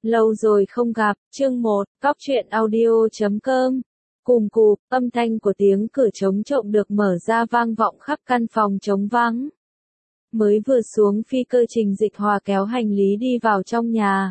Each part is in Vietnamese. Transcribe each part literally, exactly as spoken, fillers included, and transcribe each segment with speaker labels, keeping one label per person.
Speaker 1: Lâu rồi không gặp, chương một, cóc truyện audio chấm com. Cùng cụp, âm thanh của tiếng cửa trống trộm được mở ra vang vọng khắp căn phòng trống vắng. Mới vừa xuống phi cơ Trình Dịch Hòa kéo hành lý đi vào trong nhà.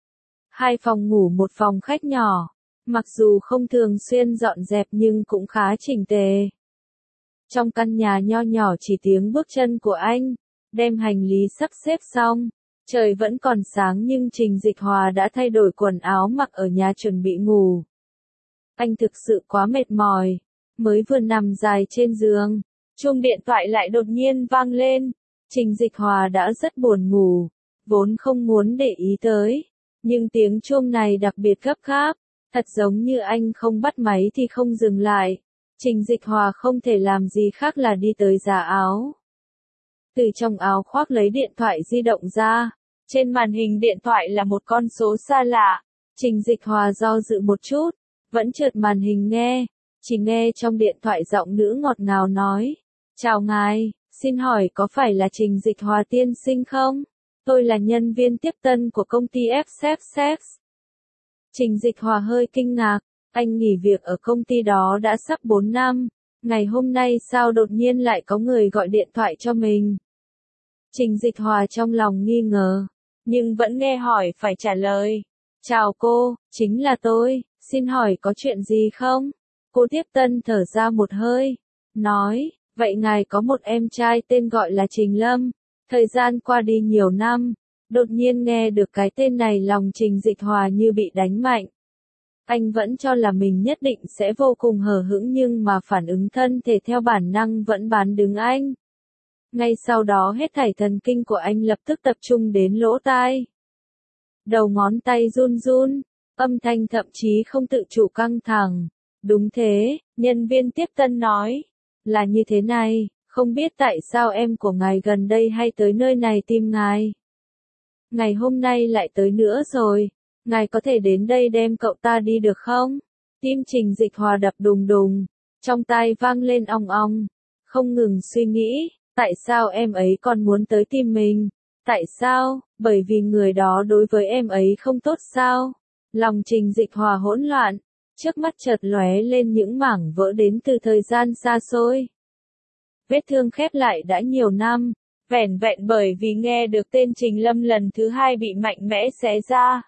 Speaker 1: Hai phòng ngủ một phòng khách nhỏ, mặc dù không thường xuyên dọn dẹp nhưng cũng khá chỉnh tề. Trong căn nhà nho nhỏ chỉ tiếng bước chân của anh, đem hành lý sắp xếp xong. Trời vẫn còn sáng nhưng Trình Dịch Hòa đã thay đổi quần áo mặc ở nhà chuẩn bị ngủ. Anh thực sự quá mệt mỏi, mới vừa nằm dài trên giường, chuông điện thoại lại đột nhiên vang lên. Trình Dịch Hòa đã rất buồn ngủ, vốn không muốn để ý tới, nhưng tiếng chuông này đặc biệt gấp gáp, thật giống như anh không bắt máy thì không dừng lại. Trình Dịch Hòa không thể làm gì khác là đi tới giá áo. Từ trong áo khoác lấy điện thoại di động ra, trên màn hình điện thoại là một con số xa lạ. Trình Dịch Hòa do dự một chút, vẫn trượt màn hình nghe, chỉ nghe trong điện thoại giọng nữ ngọt ngào nói: "Chào ngài, xin hỏi có phải là Trình Dịch Hòa tiên sinh không? Tôi là nhân viên tiếp tân của công ty ép ép Sex." Trình Dịch Hòa hơi kinh ngạc, anh nghỉ việc ở công ty đó đã sắp bốn năm, ngày hôm nay sao đột nhiên lại có người gọi điện thoại cho mình? Trình Dịch Hòa trong lòng nghi ngờ, nhưng vẫn nghe hỏi phải trả lời. "Chào cô, chính là tôi, xin hỏi có chuyện gì không?" Cô tiếp tân thở ra một hơi, nói: "Vậy ngài có một em trai tên gọi là Trình Lâm." Thời gian qua đi nhiều năm, đột nhiên nghe được cái tên này lòng Trình Dịch Hòa như bị đánh mạnh. Anh vẫn cho là mình nhất định sẽ vô cùng hờ hững nhưng mà phản ứng thân thể theo bản năng vẫn bán đứng anh. Ngay sau đó hết thảy thần kinh của anh lập tức tập trung đến lỗ tai. Đầu ngón tay run run, âm thanh thậm chí không tự chủ căng thẳng. "Đúng thế," nhân viên tiếp tân nói. "Là như thế này, không biết tại sao em của ngài gần đây hay tới nơi này tìm ngài. Ngày hôm nay lại tới nữa rồi, ngài có thể đến đây đem cậu ta đi được không?" Tim Trình Dịch Hòa đập đùng đùng, trong tai vang lên ong ong, không ngừng suy nghĩ. Tại sao em ấy còn muốn tới tìm mình? Tại sao? Bởi vì người đó đối với em ấy không tốt sao? Lòng Trình Dịch Hòa hỗn loạn, trước mắt chợt lóe lên những mảng vỡ đến từ thời gian xa xôi. Vết thương khép lại đã nhiều năm, vẻn vẹn bởi vì nghe được tên Trình Lâm lần thứ hai bị mạnh mẽ xé ra.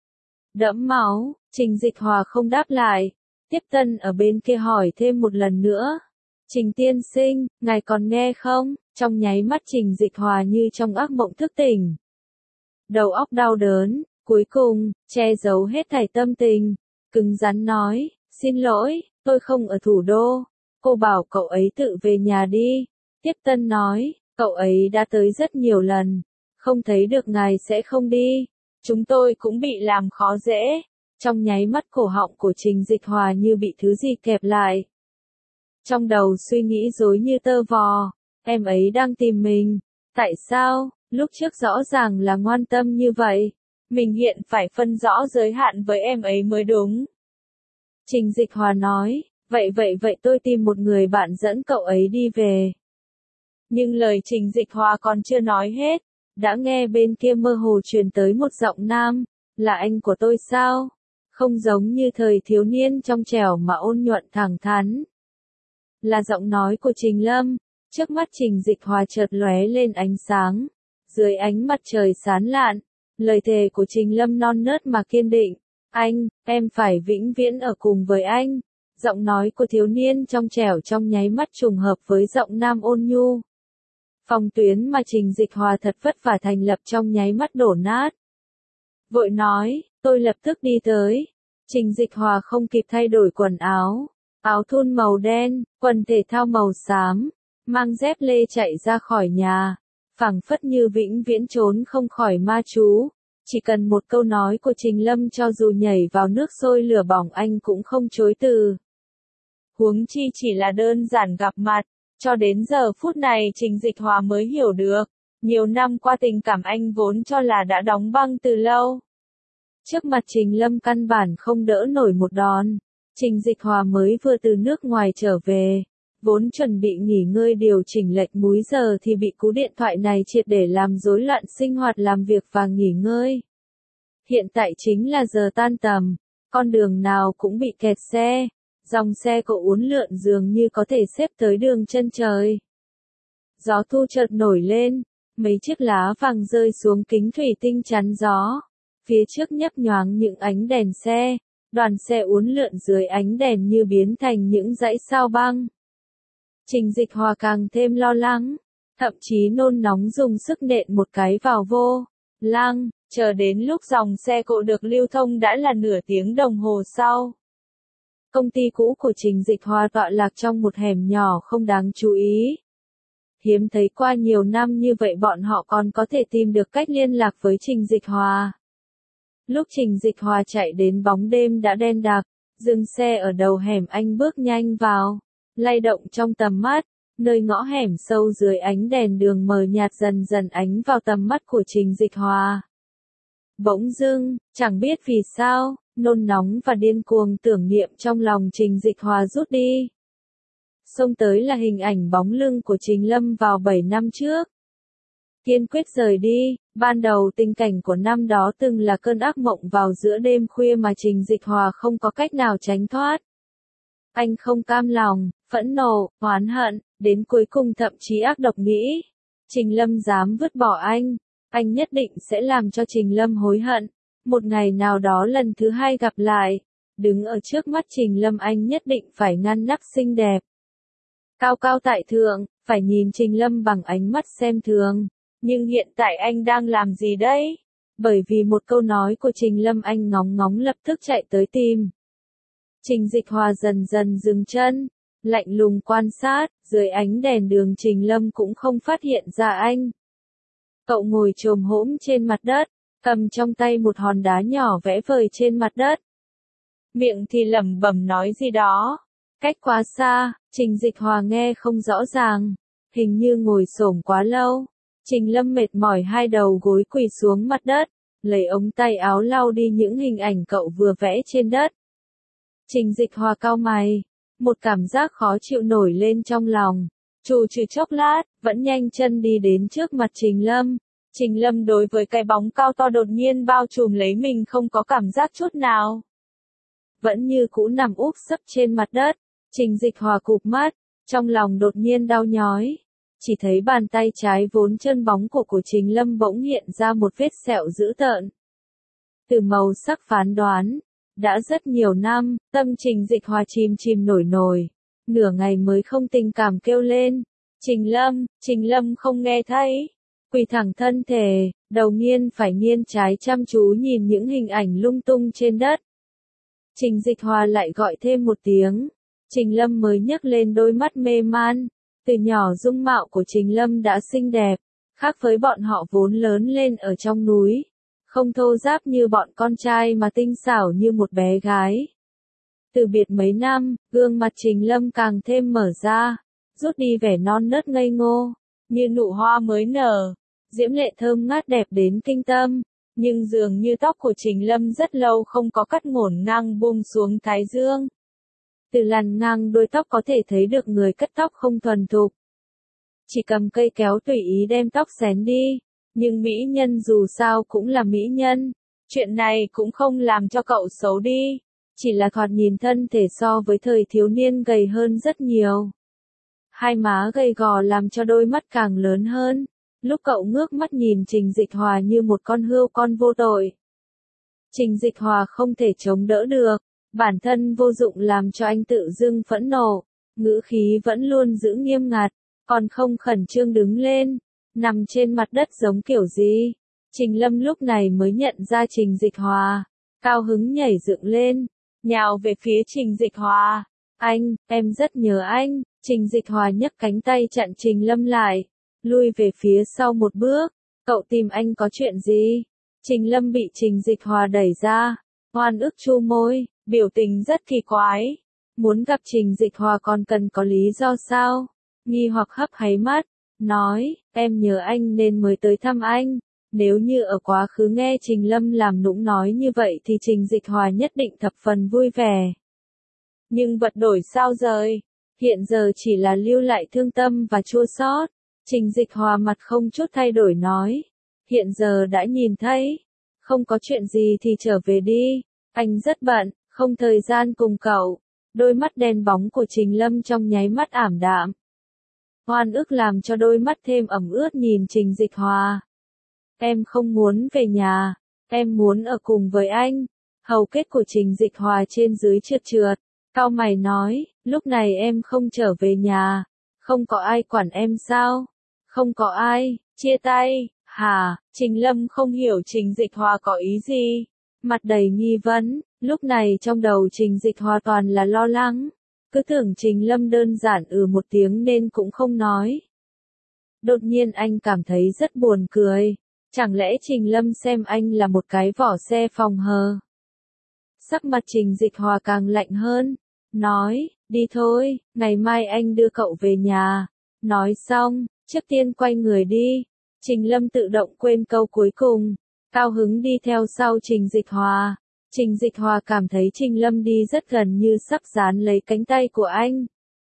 Speaker 1: Đẫm máu, Trình Dịch Hòa không đáp lại, tiếp tân ở bên kia hỏi thêm một lần nữa. "Trình tiên sinh, ngài còn nghe không?" Trong nháy mắt Trình Dịch Hòa như trong ác mộng thức tỉnh. Đầu óc đau đớn, cuối cùng, che giấu hết thảy tâm tình, cứng rắn nói: "Xin lỗi, tôi không ở thủ đô. Cô bảo cậu ấy tự về nhà đi." Tiếp tân nói: "Cậu ấy đã tới rất nhiều lần, không thấy được ngài sẽ không đi. Chúng tôi cũng bị làm khó dễ." Trong nháy mắt cổ họng của Trình Dịch Hòa như bị thứ gì kẹp lại. Trong đầu suy nghĩ rối như tơ vò, em ấy đang tìm mình. Tại sao, lúc trước rõ ràng là ngoan tâm như vậy, mình hiện phải phân rõ giới hạn với em ấy mới đúng. Trình Dịch Hòa nói: Vậy vậy vậy tôi tìm một người bạn dẫn cậu ấy đi về." Nhưng lời Trình Dịch Hòa còn chưa nói hết, đã nghe bên kia mơ hồ truyền tới một giọng nam: "Là anh của tôi sao?" Không giống như thời thiếu niên trong trẻo mà ôn nhuận thẳng thắn. Là giọng nói của Trình Lâm. Trước mắt Trình Dịch Hòa chợt lóe lên ánh sáng. Dưới ánh mặt trời sáng lạn, lời thề của Trình Lâm non nớt mà kiên định: "Anh, em phải vĩnh viễn ở cùng với anh." Giọng nói của thiếu niên trong trẻo trong nháy mắt trùng hợp với giọng nam ôn nhu. Phòng tuyến mà Trình Dịch Hòa thật vất vả thành lập trong nháy mắt đổ nát. Vội nói: "Tôi lập tức đi tới." Trình Dịch Hòa không kịp thay đổi quần áo. Áo thun màu đen, quần thể thao màu xám, mang dép lê chạy ra khỏi nhà, phảng phất như vĩnh viễn trốn không khỏi ma chú. Chỉ cần một câu nói của Trình Lâm cho dù nhảy vào nước sôi lửa bỏng anh cũng không chối từ. Huống chi chỉ là đơn giản gặp mặt, cho đến giờ phút này Trình Dịch Hòa mới hiểu được, nhiều năm qua tình cảm anh vốn cho là đã đóng băng từ lâu. Trước mặt Trình Lâm căn bản không đỡ nổi một đòn. Trình Dịch Hòa mới vừa từ nước ngoài trở về, vốn chuẩn bị nghỉ ngơi điều chỉnh lệch múi giờ thì bị cú điện thoại này triệt để làm rối loạn sinh hoạt làm việc và nghỉ ngơi. Hiện tại chính là giờ tan tầm, con đường nào cũng bị kẹt xe, dòng xe cộ uốn lượn dường như có thể xếp tới đường chân trời. Gió thu chợt nổi lên, mấy chiếc lá vàng rơi xuống kính thủy tinh chắn gió. Phía trước nhấp nhoáng những ánh đèn xe, đoàn xe uốn lượn dưới ánh đèn như biến thành những dãy sao băng. Trình Dịch Hòa càng thêm lo lắng, thậm chí nôn nóng dùng sức nện một cái vào vô lăng, chờ đến lúc dòng xe cộ được lưu thông đã là nửa tiếng đồng hồ sau. Công ty cũ của Trình Dịch Hòa tọa lạc trong một hẻm nhỏ không đáng chú ý. Hiếm thấy qua nhiều năm như vậy bọn họ còn có thể tìm được cách liên lạc với Trình Dịch Hòa. Lúc Trình Dịch Hòa chạy đến bóng đêm đã đen đặc, dừng xe ở đầu hẻm anh bước nhanh vào, lay động trong tầm mắt, nơi ngõ hẻm sâu dưới ánh đèn đường mờ nhạt dần dần ánh vào tầm mắt của Trình Dịch Hòa. Bỗng dưng, chẳng biết vì sao, nôn nóng và điên cuồng tưởng niệm trong lòng Trình Dịch Hòa rút đi. Xông tới là hình ảnh bóng lưng của Trình Lâm vào bảy năm trước. Kiên quyết rời đi, ban đầu tình cảnh của năm đó từng là cơn ác mộng vào giữa đêm khuya mà Trình Dịch Hòa không có cách nào tránh thoát. Anh không cam lòng, phẫn nộ, oán hận, đến cuối cùng thậm chí ác độc nghĩ. Trình Lâm dám vứt bỏ anh, anh nhất định sẽ làm cho Trình Lâm hối hận. Một ngày nào đó lần thứ hai gặp lại, đứng ở trước mắt Trình Lâm anh nhất định phải ngăn nắp xinh đẹp. Cao cao tại thượng, phải nhìn Trình Lâm bằng ánh mắt xem thường. Nhưng hiện tại anh đang làm gì đấy? Bởi vì một câu nói của Trình Lâm anh ngóng ngóng lập tức chạy tới tìm. Trình Dịch Hòa dần dần dừng chân, lạnh lùng quan sát, dưới ánh đèn đường Trình Lâm cũng không phát hiện ra anh. Cậu ngồi chồm hổm trên mặt đất, cầm trong tay một hòn đá nhỏ vẽ vời trên mặt đất. Miệng thì lẩm bẩm nói gì đó. Cách quá xa, Trình Dịch Hòa nghe không rõ ràng, hình như ngồi xổm quá lâu. Trình Lâm mệt mỏi hai đầu gối quỳ xuống mặt đất, lấy ống tay áo lau đi những hình ảnh cậu vừa vẽ trên đất. Trình Dịch Hòa cau mày, một cảm giác khó chịu nổi lên trong lòng. Trù trừ chốc lát, vẫn nhanh chân đi đến trước mặt Trình Lâm. Trình Lâm đối với cái bóng cao to đột nhiên bao trùm lấy mình không có cảm giác chút nào. Vẫn như cũ nằm úp sấp trên mặt đất, Trình Dịch Hòa cụp mắt, trong lòng đột nhiên đau nhói. Chỉ thấy bàn tay trái vốn chân bóng cổ của Trình Lâm bỗng hiện ra một vết sẹo dữ tợn. Từ màu sắc phán đoán, đã rất nhiều năm, tâm Trình Dịch Hòa chìm chìm nổi nổi, nửa ngày mới không tình cảm kêu lên. Trình Lâm, Trình Lâm không nghe thấy. Quỳ thẳng thân thể, đầu nghiêng phải nghiêng trái chăm chú nhìn những hình ảnh lung tung trên đất. Trình Dịch Hòa lại gọi thêm một tiếng. Trình Lâm mới nhấc lên đôi mắt mê man. Từ nhỏ dung mạo của Trình Lâm đã xinh đẹp, khác với bọn họ vốn lớn lên ở trong núi. Không thô ráp như bọn con trai mà tinh xảo như một bé gái. Từ biệt mấy năm, gương mặt Trình Lâm càng thêm mở ra, rút đi vẻ non nớt ngây ngô, như nụ hoa mới nở, diễm lệ thơm ngát đẹp đến kinh tâm. Nhưng dường như tóc của Trình Lâm rất lâu không có cắt ngổn ngang buông xuống thái dương. Từ làn ngang đuôi tóc có thể thấy được người cắt tóc không thuần thục. Chỉ cầm cây kéo tùy ý đem tóc xén đi. Nhưng mỹ nhân dù sao cũng là mỹ nhân. Chuyện này cũng không làm cho cậu xấu đi. Chỉ là thoạt nhìn thân thể so với thời thiếu niên gầy hơn rất nhiều. Hai má gầy gò làm cho đôi mắt càng lớn hơn. Lúc cậu ngước mắt nhìn Trình Dịch Hòa như một con hươu con vô tội. Trình Dịch Hòa không thể chống đỡ được. Bản thân vô dụng làm cho anh tự dưng phẫn nộ, ngữ khí vẫn luôn giữ nghiêm ngặt, còn không khẩn trương đứng lên, nằm trên mặt đất giống kiểu gì. Trình Lâm lúc này mới nhận ra Trình Dịch Hòa, cao hứng nhảy dựng lên, nhào về phía Trình Dịch Hòa. Anh, em rất nhớ anh. Trình Dịch Hòa nhấc cánh tay chặn Trình Lâm lại, lui về phía sau một bước. Cậu tìm anh có chuyện gì? Trình Lâm bị Trình Dịch Hòa đẩy ra, oan ức chu môi. Biểu tình rất kỳ quái. Muốn gặp Trình Dịch Hòa còn cần có lý do sao? Nghi hoặc hấp háy mắt, nói, em nhớ anh nên mới tới thăm anh. Nếu như ở quá khứ nghe Trình Lâm làm nũng nói như vậy thì Trình Dịch Hòa nhất định thập phần vui vẻ. Nhưng vật đổi sao rời, hiện giờ chỉ là lưu lại thương tâm và chua xót. Trình Dịch Hòa mặt không chút thay đổi nói, hiện giờ đã nhìn thấy, Không có chuyện gì thì trở về đi, anh rất bận, không thời gian cùng cậu. Đôi mắt đen bóng của Trình Lâm trong nháy mắt ảm đạm. Oan ức làm cho đôi mắt thêm ẩm ướt nhìn Trình Dịch Hòa. Em không muốn về nhà, em muốn ở cùng với anh. Hầu kết của Trình Dịch Hòa trên dưới trượt trượt, cau mày nói, lúc này em không trở về nhà, không có ai quản em sao? Không có ai, chia tay, hả? Trình Lâm không hiểu Trình Dịch Hòa có ý gì, mặt đầy nghi vấn, lúc này trong đầu Trình Dịch Hòa toàn là lo lắng, cứ tưởng Trình Lâm đơn giản ừ một tiếng nên cũng không nói. Đột nhiên anh cảm thấy rất buồn cười, chẳng lẽ Trình Lâm xem anh là một cái vỏ xe phòng hờ? Sắc mặt Trình Dịch Hòa càng lạnh hơn, nói, đi thôi, ngày mai anh đưa cậu về nhà. Nói xong, trước tiên quay người đi, Trình Lâm tự động quên câu cuối cùng, cao hứng đi theo sau Trình Dịch Hòa. Trình Dịch Hòa cảm thấy Trình Lâm đi rất gần như sắp dán lấy cánh tay của anh.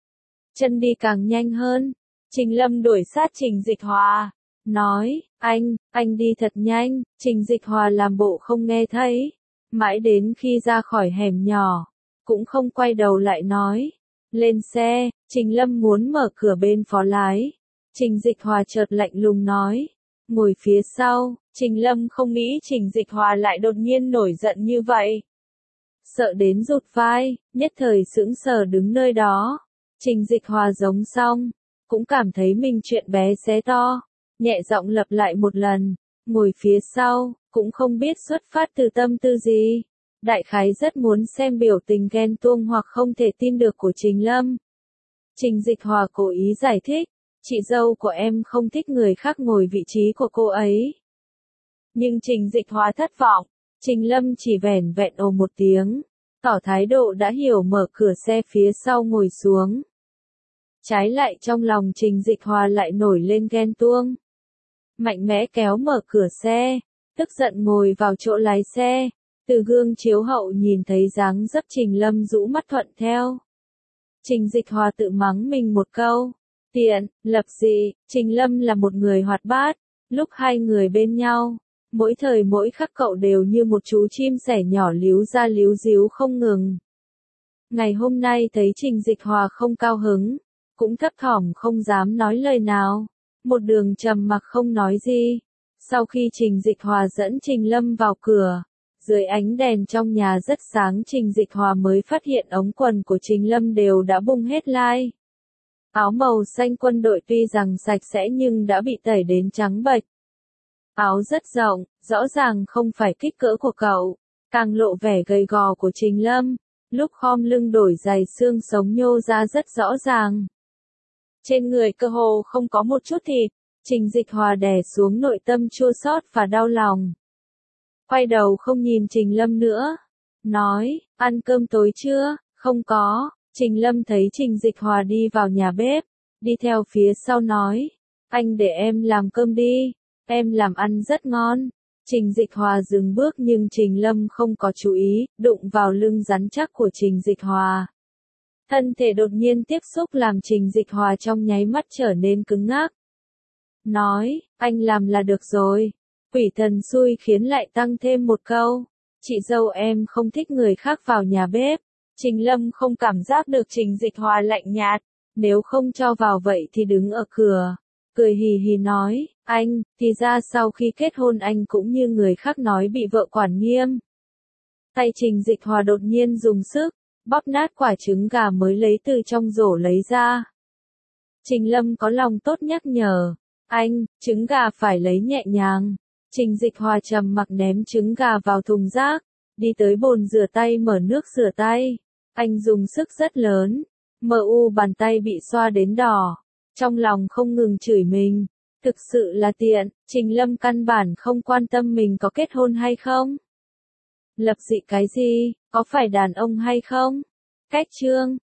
Speaker 1: Chân đi càng nhanh hơn, Trình Lâm đuổi sát Trình Dịch Hòa, nói, anh, anh đi thật nhanh. Trình Dịch Hòa làm bộ không nghe thấy, mãi đến khi ra khỏi hẻm nhỏ, cũng không quay đầu lại nói, lên xe. Trình Lâm muốn mở cửa bên phó lái, Trình Dịch Hòa chợt lạnh lùng nói, ngồi phía sau. Trình Lâm không nghĩ Trình Dịch Hòa lại đột nhiên nổi giận như vậy. Sợ đến rụt vai, nhất thời sững sờ đứng nơi đó. Trình Dịch Hòa giống xong, cũng cảm thấy mình chuyện bé xé to, nhẹ giọng lặp lại một lần, ngồi phía sau, cũng không biết xuất phát từ tâm tư gì. Đại khái rất muốn xem biểu tình ghen tuông hoặc không thể tin được của Trình Lâm. Trình Dịch Hòa cố ý giải thích, chị dâu của em không thích người khác ngồi vị trí của cô ấy. Nhưng Trình Dịch Hòa thất vọng, Trình Lâm chỉ vẻn vẹn ồ một tiếng, tỏ thái độ đã hiểu, mở cửa xe phía sau ngồi xuống. Trái lại trong lòng Trình Dịch Hòa lại nổi lên ghen tuông. Mạnh mẽ kéo mở cửa xe, tức giận ngồi vào chỗ lái xe, từ gương chiếu hậu nhìn thấy dáng dấp Trình Lâm rũ mắt thuận theo. Trình Dịch Hòa tự mắng mình một câu, tiện, lập dị. Trình Lâm là một người hoạt bát, lúc hai người bên nhau, mỗi thời mỗi khắc cậu đều như một chú chim sẻ nhỏ líu ra líu díu không ngừng. Ngày hôm nay thấy Trình Dịch Hòa không cao hứng, cũng thấp thỏm không dám nói lời nào, một đường trầm mặc không nói gì. Sau khi Trình Dịch Hòa dẫn Trình Lâm vào cửa, dưới ánh đèn trong nhà rất sáng, Trình Dịch Hòa mới phát hiện ống quần của Trình Lâm đều đã bung hết lai. Áo màu xanh quân đội tuy rằng sạch sẽ nhưng đã bị tẩy đến trắng bệch. Áo rất rộng, rõ ràng không phải kích cỡ của cậu, càng lộ vẻ gầy gò của Trình Lâm, lúc khom lưng đổi giày xương sống nhô ra rất rõ ràng. Trên người cơ hồ không có một chút thịt, Trình Dịch Hòa đè xuống nội tâm chua xót và đau lòng. Quay đầu không nhìn Trình Lâm nữa, nói, ăn cơm tối chưa? Không có. Trình Lâm thấy Trình Dịch Hòa đi vào nhà bếp, đi theo phía sau nói, anh để em làm cơm đi, em làm ăn rất ngon. Trình Dịch Hòa dừng bước nhưng Trình Lâm không có chú ý, đụng vào lưng rắn chắc của Trình Dịch Hòa. Thân thể đột nhiên tiếp xúc làm Trình Dịch Hòa trong nháy mắt trở nên cứng ngắc. Nói, anh làm là được rồi. Quỷ thần xui khiến lại tăng thêm một câu, chị dâu em không thích người khác vào nhà bếp. Trình Lâm không cảm giác được Trình Dịch Hòa lạnh nhạt, nếu không cho vào vậy thì đứng ở cửa, cười hì hì nói, anh, thì ra sau khi kết hôn anh cũng như người khác nói bị vợ quản nghiêm. Tay Trình Dịch Hòa đột nhiên dùng sức, bóp nát quả trứng gà mới lấy từ trong rổ lấy ra. Trình Lâm có lòng tốt nhắc nhở, anh, trứng gà phải lấy nhẹ nhàng. Trình Dịch Hòa trầm mặc ném trứng gà vào thùng rác, đi tới bồn rửa tay mở nước rửa tay. Anh dùng sức rất lớn, mờ u bàn tay bị xoa đến đỏ, trong lòng không ngừng chửi mình, thực sự là tiện. Trình Lâm căn bản không quan tâm mình có kết hôn hay không. Lập dị cái gì, có phải đàn ông hay không? Cách chương